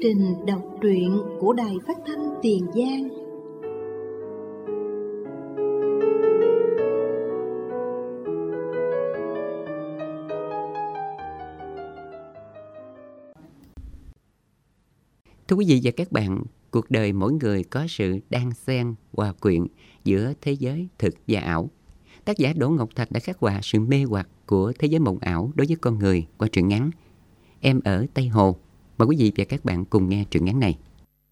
trình đọc truyện của Đài Phát thanh Tiền Giang. Thưa quý vị và các bạn, cuộc đời mỗi người có sự đan xen, hòa quyện giữa thế giới thực và ảo. Tác giả Đỗ Ngọc Thạch đã khắc họa sự mê hoặc của thế giới mộng ảo đối với con người qua truyện ngắn Em ở Tây Hồ. Mời quý vị và các bạn cùng nghe truyện ngắn này.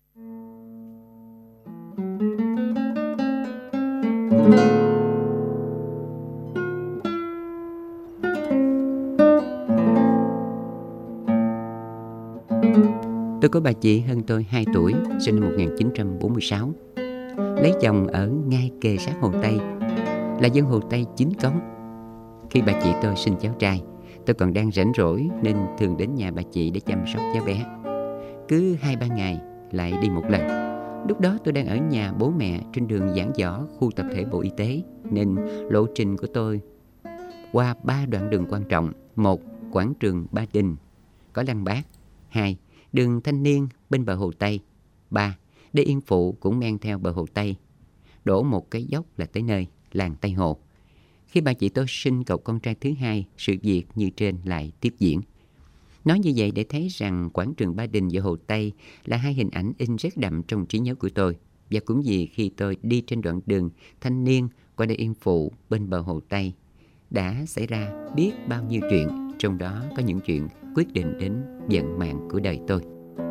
Tôi có bà chị hơn tôi 2 tuổi, sinh năm 1946. Lấy chồng ở ngay kề sát Hồ Tây, là dân Hồ Tây chính cống. Khi bà chị tôi sinh cháu trai, tôi còn đang rảnh rỗi nên thường đến nhà bà chị để chăm sóc cháu bé. Cứ 2-3 ngày lại đi một lần. Lúc đó tôi đang ở nhà bố mẹ trên đường Giảng Võ, khu tập thể Bộ Y tế, nên lộ trình của tôi qua 3 đoạn đường quan trọng. 1. Quảng trường Ba Đình, có Lăng Bác. 2. Đường Thanh Niên bên bờ Hồ Tây. 3. Đê Yên Phụ cũng men theo bờ Hồ Tây. Đổ một cái dốc là tới nơi, làng Tây Hồ. Khi bà chị tôi sinh cậu con trai thứ hai, sự việc như trên lại tiếp diễn. Nói như vậy để thấy rằng quảng trường Ba Đình và Hồ Tây là hai hình ảnh in rất đậm trong trí nhớ của tôi. Và cũng vì khi tôi đi trên đoạn đường Thanh Niên qua đê Yên Phụ bên bờ Hồ Tây, đã xảy ra biết bao nhiêu chuyện, trong đó có những chuyện quyết định đến vận mạng của đời tôi.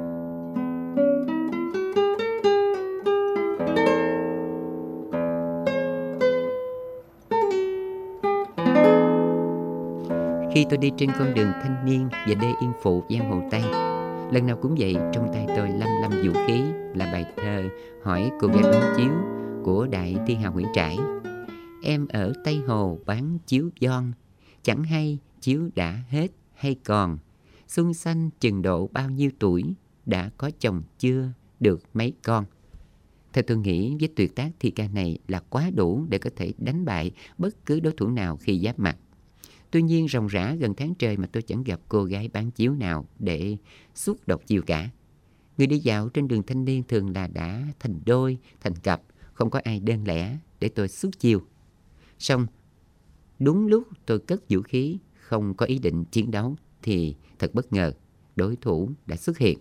Khi tôi đi trên con đường Thanh Niên và đê Yên Phụ giang Hồ Tây, lần nào cũng vậy, trong tay tôi lăm lăm vũ khí là bài thơ Hỏi cô gái bán chiếu của đại thi hào Nguyễn Trãi. Em ở Tây Hồ bán chiếu giòn, chẳng hay chiếu đã hết hay còn. Xuân xanh chừng độ bao nhiêu tuổi, đã có chồng chưa, được mấy con. Theo tôi nghĩ, với tuyệt tác thi ca này là quá đủ để có thể đánh bại bất cứ đối thủ nào khi giáp mặt. Tuy nhiên, ròng rã gần tháng trời mà tôi chẳng gặp cô gái bán chiếu nào để xuất độc chiêu cả. Người đi dạo trên đường Thanh Niên thường là đã thành đôi, thành cặp, không có ai đơn lẻ để tôi xuất chiêu. Xong, đúng lúc tôi cất vũ khí, không có ý định chiến đấu, thì thật bất ngờ, đối thủ đã xuất hiện.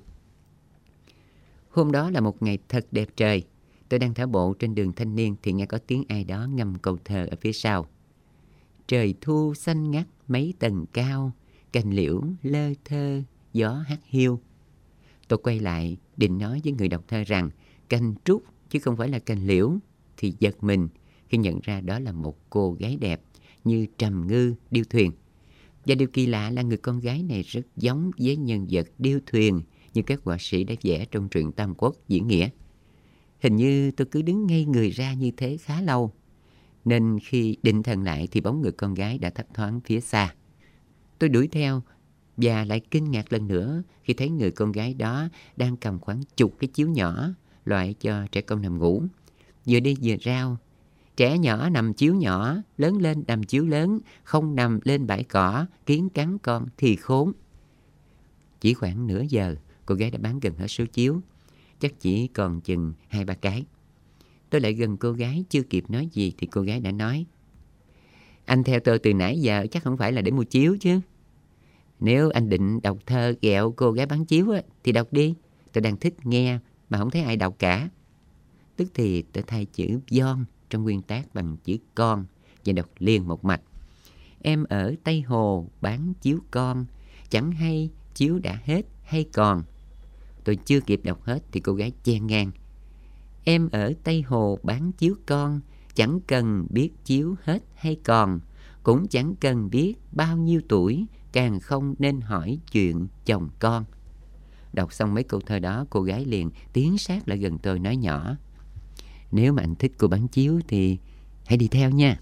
Hôm đó là một ngày thật đẹp trời. Tôi đang thả bộ trên đường Thanh Niên thì nghe có tiếng ai đó ngâm câu thơ ở phía sau. Trời thu xanh ngắt mấy tầng cao, cành liễu lơ thơ, gió hát hiu. Tôi quay lại định nói với người đọc thơ rằng cành trúc chứ không phải là cành liễu, thì giật mình khi nhận ra đó là một cô gái đẹp như trầm ngư điêu thuyền. Và điều kỳ lạ là người con gái này rất giống với nhân vật điêu thuyền như các họa sĩ đã vẽ trong truyện Tam Quốc diễn nghĩa. Hình như tôi cứ đứng ngây người ra như thế khá lâu, nên khi định thần lại thì bóng người con gái đã thấp thoáng phía xa. Tôi đuổi theo và lại kinh ngạc lần nữa khi thấy người con gái đó đang cầm khoảng chục cái chiếu nhỏ, loại cho trẻ con nằm ngủ. Vừa đi vừa rao, trẻ nhỏ nằm chiếu nhỏ, lớn lên nằm chiếu lớn, không nằm lên bãi cỏ, kiến cắn con thì khốn. Chỉ khoảng nửa giờ, cô gái đã bán gần hết số chiếu, chắc chỉ còn chừng 2-3 cái. Tôi lại gần cô gái, chưa kịp nói gì thì cô gái đã nói: Anh theo tôi từ nãy giờ chắc không phải là để mua chiếu chứ. Nếu anh định đọc thơ ghẹo cô gái bán chiếu á, thì đọc đi, tôi đang thích nghe mà không thấy ai đọc cả. Tức thì tôi thay chữ giòn trong nguyên tác bằng chữ con và đọc liền một mạch. Em ở Tây Hồ bán chiếu con, chẳng hay chiếu đã hết hay còn. Tôi chưa kịp đọc hết thì cô gái chen ngang: Em ở Tây Hồ bán chiếu con, chẳng cần biết chiếu hết hay còn, cũng chẳng cần biết bao nhiêu tuổi, càng không nên hỏi chuyện chồng con. Đọc xong mấy câu thơ đó, cô gái liền tiến sát lại gần tôi nói nhỏ: Nếu mà anh thích cô bán chiếu thì hãy đi theo nha.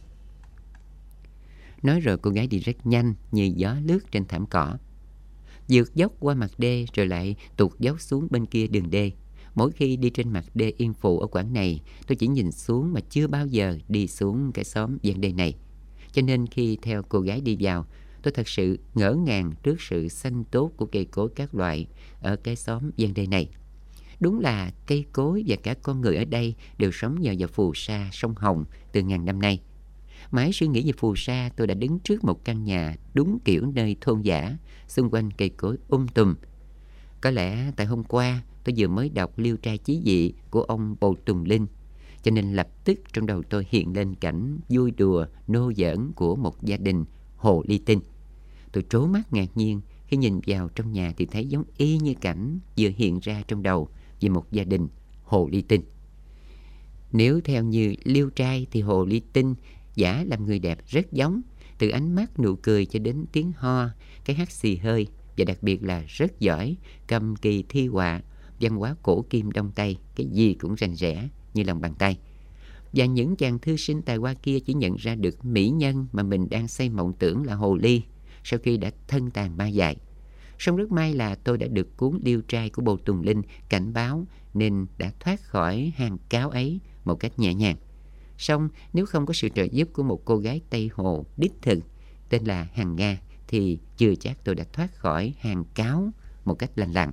Nói rồi cô gái đi rất nhanh như gió lướt trên thảm cỏ, vượt dốc qua mặt đê rồi lại tụt dốc xuống bên kia đường đê. Mỗi khi đi trên mặt đê Yên Phụ ở quãng này, tôi chỉ nhìn xuống mà chưa bao giờ đi xuống cái xóm ven đê này. Cho nên khi theo cô gái đi vào, tôi thật sự ngỡ ngàng trước sự xanh tốt của cây cối các loại ở cái xóm ven đê này. Đúng là cây cối và cả con người ở đây đều sống nhờ vào phù sa sông Hồng từ ngàn năm nay. Mãi suy nghĩ về phù sa, tôi đã đứng trước một căn nhà đúng kiểu nơi thôn dã, xung quanh cây cối tùm. Có lẽ tại hôm qua tôi vừa mới đọc Liêu trai chí dị của ông Bồ Tùng Linh, cho nên lập tức trong đầu tôi hiện lên cảnh vui đùa nô giỡn của một gia đình hồ ly tinh. Tôi trố mắt ngạc nhiên khi nhìn vào trong nhà thì thấy giống y như cảnh vừa hiện ra trong đầu về một gia đình hồ ly tinh. Nếu theo như Liêu trai thì hồ ly tinh giả làm người đẹp rất giống, từ ánh mắt, nụ cười cho đến tiếng ho, cái hắt xì hơi, và đặc biệt là rất giỏi cầm kỳ thi họa, văn hóa cổ kim Đông Tây, cái gì cũng rành rẽ như lòng bàn tay. Và những chàng thư sinh tài hoa kia chỉ nhận ra được mỹ nhân mà mình đang xây mộng tưởng là hồ ly sau khi đã thân tàn ma dại. Song rất may là tôi đã được cuốn Liêu trai của Bồ Tùng Linh cảnh báo nên đã thoát khỏi hang cáo ấy một cách nhẹ nhàng. Song nếu không có sự trợ giúp của một cô gái Tây Hồ đích thực tên là Hằng Nga thì chưa chắc tôi đã thoát khỏi hang cáo một cách lành lặn.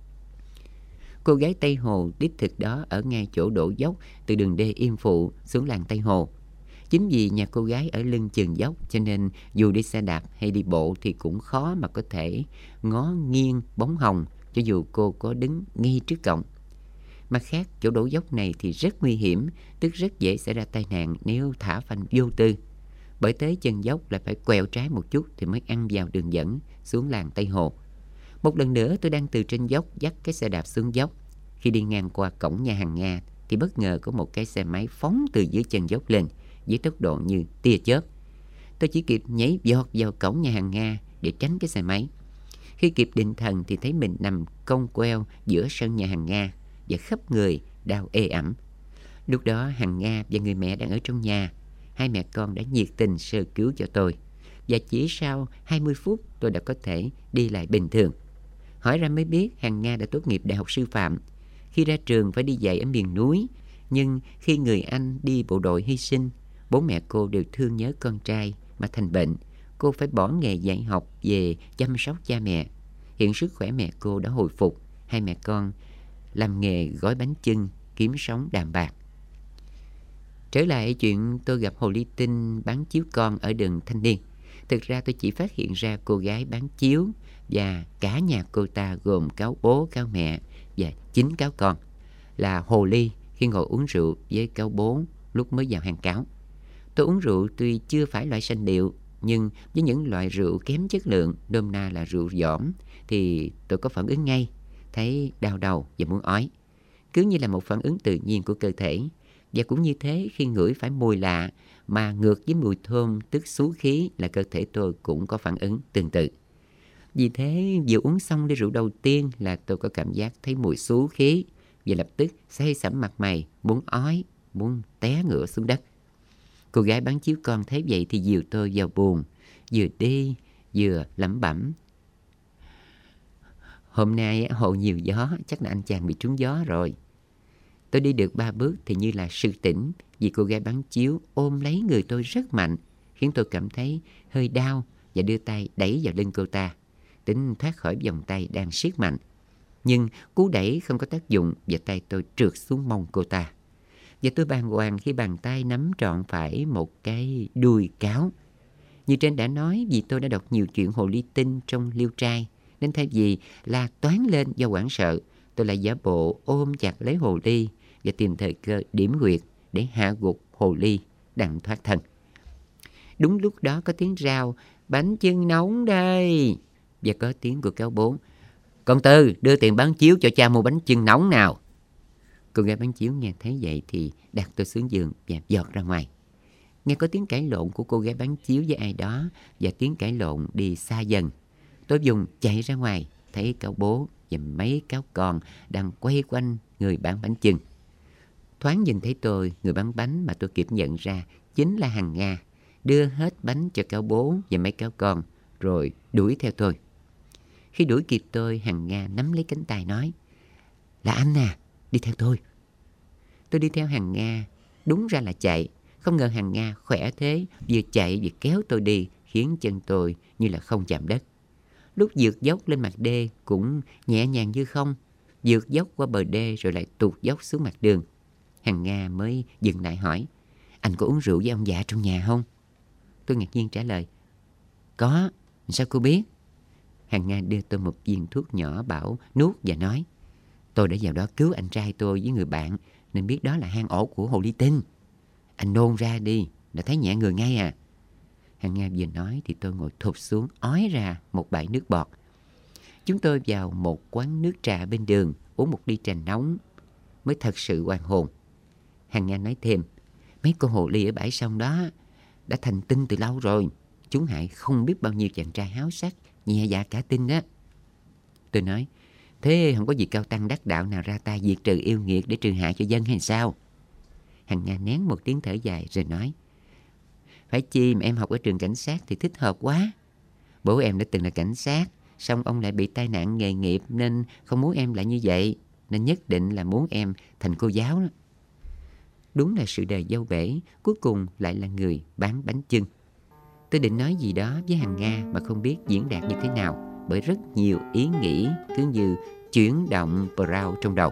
Cô gái Tây Hồ đích thực đó ở ngay chỗ đổ dốc từ đường đê Yên Phụ xuống làng Tây Hồ. Chính vì nhà cô gái ở lưng chừng dốc cho nên dù đi xe đạp hay đi bộ thì cũng khó mà có thể ngó nghiêng bóng hồng cho dù cô có đứng ngay trước cổng. Mặt khác, chỗ đổ dốc này thì rất nguy hiểm, tức rất dễ xảy ra tai nạn nếu thả phanh vô tư. Bởi tới chân dốc là phải quẹo trái một chút thì mới ăn vào đường dẫn xuống làng Tây Hồ. Một lần nữa tôi đang từ trên dốc dắt cái xe đạp xuống dốc. Khi đi ngang qua cổng nhà hàng Nga thì bất ngờ có một cái xe máy phóng từ dưới chân dốc lên với tốc độ như tia chớp. Tôi chỉ kịp nhảy vọt vào cổng nhà hàng Nga để tránh cái xe máy. Khi kịp định thần thì thấy mình nằm cong queo giữa sân nhà hàng Nga và khắp người đau ê ẩm. Lúc đó Hằng Nga và người mẹ đang ở trong nhà. Hai mẹ con đã nhiệt tình sơ cứu cho tôi. Và chỉ sau 20 phút tôi đã có thể đi lại bình thường. Hỏi ra mới biết Hằng Nga đã tốt nghiệp đại học sư phạm. Khi ra trường phải đi dạy ở miền núi. Nhưng khi người anh đi bộ đội hy sinh, bố mẹ cô đều thương nhớ con trai mà thành bệnh. Cô phải bỏ nghề dạy học về chăm sóc cha mẹ. Hiện sức khỏe mẹ cô đã hồi phục. Hai mẹ con làm nghề gói bánh chưng, kiếm sống đạm bạc. Trở lại chuyện tôi gặp hồ ly tinh bán chiếu con ở đường Thanh Niên. Thực ra tôi chỉ phát hiện ra cô gái bán chiếu và cả nhà cô ta gồm cáo bố, cáo mẹ và 9 cáo con là hồ ly khi ngồi uống rượu với cáo bố lúc mới vào hang cáo. Tôi uống rượu tuy chưa phải loại sanh điệu, nhưng với những loại rượu kém chất lượng, nôm na là rượu dỏm, thì tôi có phản ứng ngay, thấy đau đầu và muốn ói. Cứ như là một phản ứng tự nhiên của cơ thể. Và cũng như thế, khi ngửi phải mùi lạ mà ngược với mùi thơm tức xú khí là cơ thể tôi cũng có phản ứng tương tự. Vì thế, vừa uống xong ly rượu đầu tiên là tôi có cảm giác thấy mùi xú khí và lập tức say sẩm mặt mày, muốn ói, muốn té ngửa xuống đất. Cô gái bán chiếu con thấy vậy thì dìu tôi vào buồng, vừa đi vừa lẩm bẩm: hôm nay hồ nhiều gió, chắc là anh chàng bị trúng gió rồi. Tôi đi được 3 bước thì như là sực tỉnh vì cô gái bán chiếu ôm lấy người tôi rất mạnh, khiến tôi cảm thấy hơi đau và đưa tay đẩy vào lưng cô ta, tính thoát khỏi vòng tay đang siết mạnh. Nhưng cú đẩy không có tác dụng và tay tôi trượt xuống mông cô ta. Và tôi bàng hoàng khi bàn tay nắm trọn phải một cái đuôi cáo. Như trên đã nói, vì tôi đã đọc nhiều chuyện hồ ly tinh trong Liêu trai, nên thay vì la toáng lên do hoảng sợ, tôi lại giả bộ ôm chặt lấy hồ ly và tìm thời cơ điểm huyệt để hạ gục hồ ly đặng thoát thân. Đúng lúc đó có tiếng rao: bánh chưng nóng đây. Và có tiếng của cáo bố: con Tư, đưa tiền bán chiếu cho cha mua bánh chưng nóng nào. Cô gái bán chiếu nghe thấy vậy thì đặt tôi xuống giường và giọt ra ngoài. Nghe có tiếng cãi lộn của cô gái bán chiếu với ai đó và tiếng cãi lộn đi xa dần. Tôi dùng chạy ra ngoài, thấy cáo bố và mấy cáo con đang quay quanh người bán bánh chưng. Thoáng nhìn thấy tôi, người bán bánh mà tôi kịp nhận ra chính là Hằng Nga, đưa hết bánh cho cáo bố và mấy cáo con rồi đuổi theo tôi. Khi đuổi kịp tôi, Hằng Nga nắm lấy cánh tay nói: là anh à, đi theo tôi. Tôi đi theo Hằng Nga, đúng ra là chạy. Không ngờ Hằng Nga khỏe thế, vừa chạy vừa kéo tôi đi khiến chân tôi như là không chạm đất. Lúc vượt dốc lên mặt đê cũng nhẹ nhàng như không, vượt dốc qua bờ đê rồi lại tụt dốc xuống mặt đường. Hằng Nga mới dừng lại hỏi, anh có uống rượu với ông già trong nhà không? Tôi ngạc nhiên trả lời, có, sao cô biết? Hằng Nga đưa tôi một viên thuốc nhỏ bảo nuốt và nói, tôi đã vào đó cứu anh trai tôi với người bạn nên biết đó là hang ổ của hồ ly tinh. Anh nôn ra đi là thấy nhẹ người ngay à. Hằng Nga vừa nói thì tôi ngồi thụp xuống ói ra một bãi nước bọt. Chúng tôi vào một quán nước trà bên đường uống một ly trà nóng mới thật sự hoàn hồn. Hằng Nga nói thêm, mấy con hồ ly ở bãi sông đó đã thành tinh từ lâu rồi. Chúng hại không biết bao nhiêu chàng trai háo sắc, nhẹ dạ cả tin đó. Tôi nói, thế không có gì cao tăng đắc đạo nào ra tay diệt trừ yêu nghiệt để trừ hại cho dân hay sao? Hằng Nga nén một tiếng thở dài rồi nói, phải chi mà em học ở trường cảnh sát thì thích hợp quá. Bố em đã từng là cảnh sát, xong ông lại bị tai nạn nghề nghiệp nên không muốn em lại như vậy, nên nhất định là muốn em thành cô giáo đó. Đúng là sự đời dâu bể, cuối cùng lại là người bán bánh chưng. Tôi định nói gì đó với Hằng Nga mà không biết diễn đạt như thế nào, bởi rất nhiều ý nghĩ cứ như chuyển động brow trong đầu.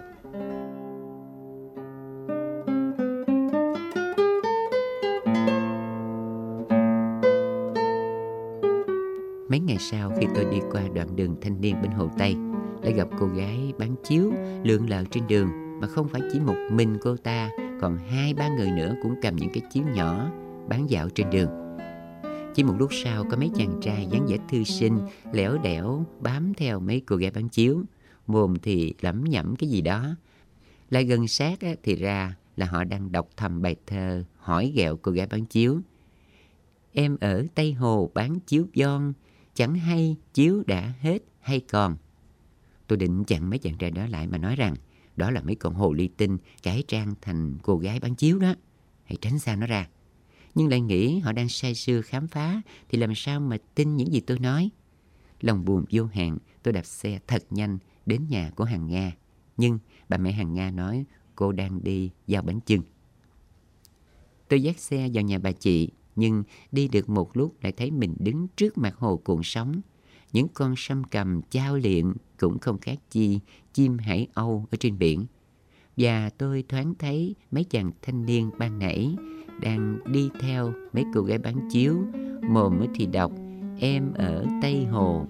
Mấy ngày sau, khi tôi đi qua đoạn đường thanh niên bên Hồ Tây, lại gặp cô gái bán chiếu lượn lờ trên đường, mà không phải chỉ một mình cô ta, còn 2-3 người nữa cũng cầm những cái chiếu nhỏ bán dạo trên đường. Chỉ một lúc sau, có mấy chàng trai dáng vẻ thư sinh lẻo đẻo bám theo mấy cô gái bán chiếu, mồm thì lẩm nhẩm cái gì đó. Lại gần sát thì ra là họ đang đọc thầm bài thơ hỏi ghẹo cô gái bán chiếu. Em ở Tây Hồ bán chiếu giòn, chẳng hay chiếu đã hết hay còn. Tôi định chặn mấy chàng trai đó lại mà nói rằng đó là mấy con hồ ly tinh cải trang thành cô gái bán chiếu đó, hãy tránh xa nó ra. Nhưng lại nghĩ họ đang say sưa khám phá thì làm sao mà tin những gì tôi nói. Lòng buồn vô hạn, tôi đạp xe thật nhanh đến nhà của Hằng Nga. Nhưng bà mẹ Hằng Nga nói cô đang đi giao bánh chưng. Tôi dắt xe vào nhà bà chị, nhưng đi được một lúc lại thấy mình đứng trước mặt hồ cuộn sóng. Những con sâm cầm chao liệng cũng không khác chi chim hải âu ở trên biển. Và tôi thoáng thấy mấy chàng thanh niên ban nãy đang đi theo mấy cô gái bán chiếu, mồm thì đọc em ở Tây Hồ.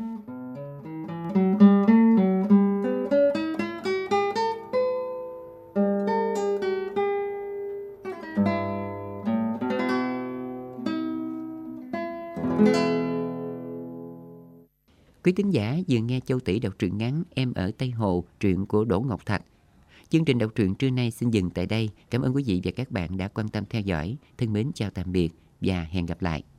Quý thính giả vừa nghe Châu Tỷ đọc truyện ngắn Em ở Tây Hồ, truyện của Đỗ Ngọc Thạch. Chương trình đọc truyện trưa nay xin dừng tại đây. Cảm ơn quý vị và các bạn đã quan tâm theo dõi. Thân mến chào tạm biệt và hẹn gặp lại.